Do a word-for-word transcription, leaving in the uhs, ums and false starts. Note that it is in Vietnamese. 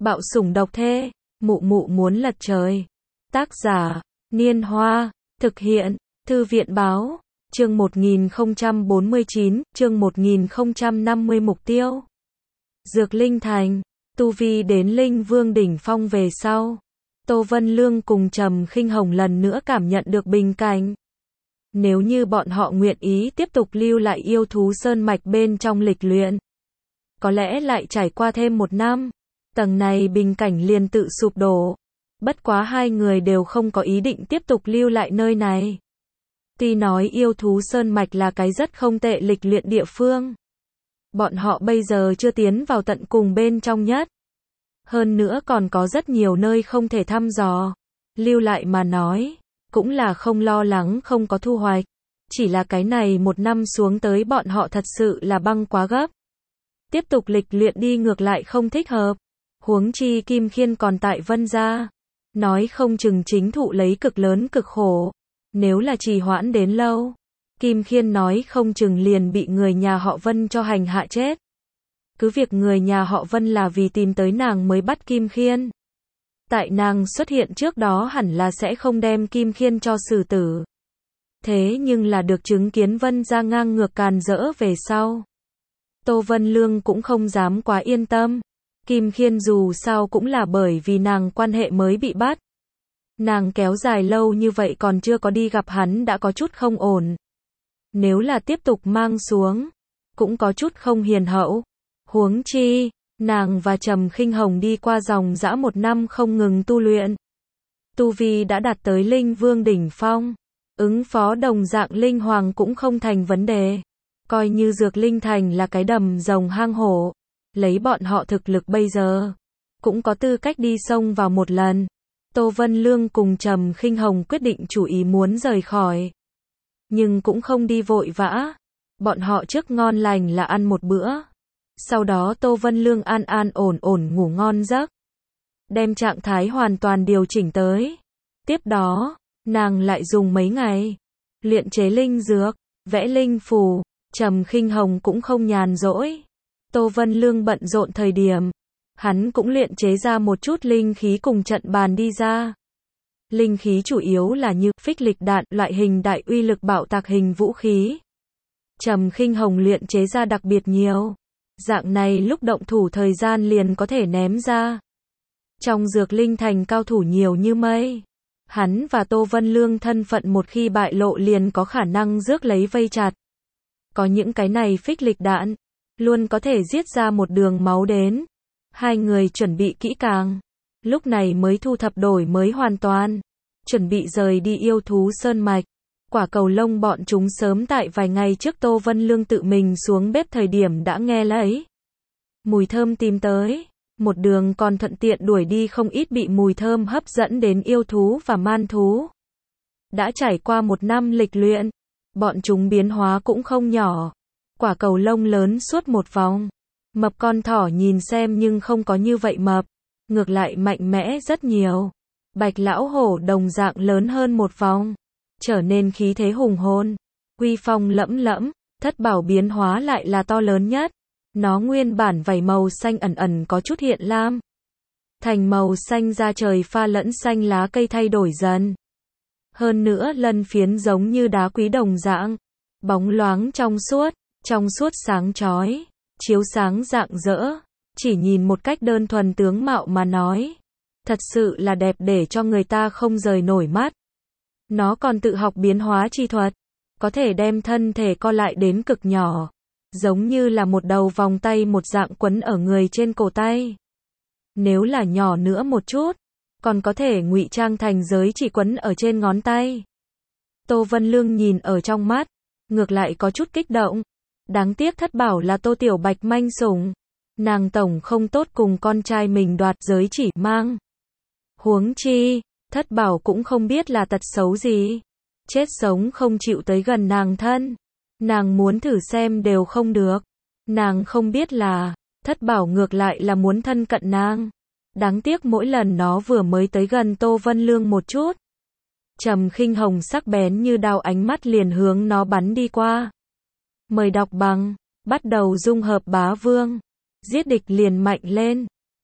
Bạo sủng độc thê, mụ mụ muốn lật trời. Tác giả, Niên Hoa, thực hiện, Thư viện Báo, chương một nghìn không trăm bốn mươi chín, chương một nghìn không trăm năm mươi mục tiêu. Dược Linh Thành, tu vi đến Linh Vương đỉnh phong về sau. Tô Vân Lương cùng Trầm Khinh Hồng lần nữa cảm nhận được bình cảnh. Nếu như bọn họ nguyện ý tiếp tục lưu lại yêu thú sơn mạch bên trong lịch luyện, có lẽ lại trải qua thêm một năm, tầng này bình cảnh liền tự sụp đổ. Bất quá hai người đều không có ý định tiếp tục lưu lại nơi này. Tuy nói yêu thú sơn mạch là cái rất không tệ lịch luyện địa phương, bọn họ bây giờ chưa tiến vào tận cùng bên trong nhất. Hơn nữa còn có rất nhiều nơi không thể thăm dò. Lưu lại mà nói, cũng là không lo lắng không có thu hoạch. Chỉ là cái này một năm xuống tới bọn họ thật sự là băng quá gấp. Tiếp tục lịch luyện đi ngược lại không thích hợp. Huống chi Kim Khiên còn tại Vân gia. Nói không chừng chính thụ lấy cực lớn cực khổ. Nếu là trì hoãn đến lâu, Kim Khiên nói không chừng liền bị người nhà họ Vân cho hành hạ chết. Cứ việc người nhà họ Vân là vì tìm tới nàng mới bắt Kim Khiên. Tại nàng xuất hiện trước đó hẳn là sẽ không đem Kim Khiên cho xử tử. Thế nhưng là được chứng kiến Vân gia ngang ngược càn rỡ về sau, Tô Vân Lương cũng không dám quá yên tâm. Kim Khiên dù sao cũng là bởi vì nàng quan hệ mới bị bắt. Nàng kéo dài lâu như vậy còn chưa có đi gặp hắn đã có chút không ổn. Nếu là tiếp tục mang xuống, cũng có chút không hiền hậu. Huống chi, nàng và Trầm Khinh Hồng đi qua dòng dã một năm không ngừng tu luyện. Tu vi đã đạt tới Linh Vương đỉnh phong. Ứng phó đồng dạng Linh Hoàng cũng không thành vấn đề. Coi như Dược Linh Thành là cái đầm rồng hang hổ. Lấy bọn họ thực lực bây giờ, cũng có tư cách đi sông vào một lần. Tô Vân Lương cùng Trầm Khinh Hồng quyết định chủ ý muốn rời khỏi. Nhưng cũng không đi vội vã. Bọn họ trước ngon lành là ăn một bữa. Sau đó Tô Vân Lương an an ổn ổn ngủ ngon giấc. Đem trạng thái hoàn toàn điều chỉnh tới. Tiếp đó, nàng lại dùng mấy ngày luyện chế linh dược, vẽ linh phù. Trầm Khinh Hồng cũng không nhàn rỗi. Tô Vân Lương bận rộn thời điểm, hắn cũng luyện chế ra một chút linh khí cùng trận bàn đi ra. Linh khí chủ yếu là như phích lịch đạn, loại hình đại uy lực bạo tạc hình vũ khí. Trầm Khinh Hồng luyện chế ra đặc biệt nhiều. Dạng này lúc động thủ thời gian liền có thể ném ra. Trong Dược Linh Thành cao thủ nhiều như mây. Hắn và Tô Vân Lương thân phận một khi bại lộ liền có khả năng rước lấy vây chặt. Có những cái này phích lịch đạn, luôn có thể giết ra một đường máu đến. Hai người chuẩn bị kỹ càng, lúc này mới thu thập đổi mới hoàn toàn, chuẩn bị rời đi yêu thú sơn mạch. Quả cầu lông bọn chúng sớm tại vài ngày trước Tô Vân Lương tự mình xuống bếp thời điểm đã nghe lấy mùi thơm tìm tới, một đường còn thuận tiện đuổi đi không ít bị mùi thơm hấp dẫn đến yêu thú và man thú. Đã trải qua một năm lịch luyện, bọn chúng biến hóa cũng không nhỏ. Quả cầu lông lớn suốt một vòng. Mập con thỏ nhìn xem nhưng không có như vậy mập. Ngược lại mạnh mẽ rất nhiều. Bạch lão hổ đồng dạng lớn hơn một vòng. Trở nên khí thế hùng hồn. Uy phong lẫm lẫm. Thất bảo biến hóa lại là to lớn nhất. Nó nguyên bản vảy màu xanh ẩn ẩn có chút hiện lam. Thành màu xanh da trời pha lẫn xanh lá cây thay đổi dần. Hơn nữa lân phiến giống như đá quý đồng dạng. Bóng loáng trong suốt. Trong suốt sáng chói, chiếu sáng rạng rỡ, chỉ nhìn một cách đơn thuần tướng mạo mà nói, thật sự là đẹp để cho người ta không rời nổi mắt. Nó còn tự học biến hóa chi thuật, có thể đem thân thể co lại đến cực nhỏ, giống như là một đầu vòng tay một dạng quấn ở người trên cổ tay. Nếu là nhỏ nữa một chút, còn có thể ngụy trang thành giới chỉ quấn ở trên ngón tay. Tô Vân Lương nhìn ở trong mắt, ngược lại có chút kích động. Đáng tiếc thất bảo là Tô Tiểu Bạch manh sủng. Nàng tổng không tốt cùng con trai mình đoạt giới chỉ mang. Huống chi, thất bảo cũng không biết là tật xấu gì. Chết sống không chịu tới gần nàng thân. Nàng muốn thử xem đều không được. Nàng không biết là, thất bảo ngược lại là muốn thân cận nàng. Đáng tiếc mỗi lần nó vừa mới tới gần Tô Vân Lương một chút. Trầm Khinh Hồng sắc bén như đao ánh mắt liền hướng nó bắn đi qua. Mời đọc bằng, bắt đầu dung hợp bá vương. Giết địch liền mạnh lên.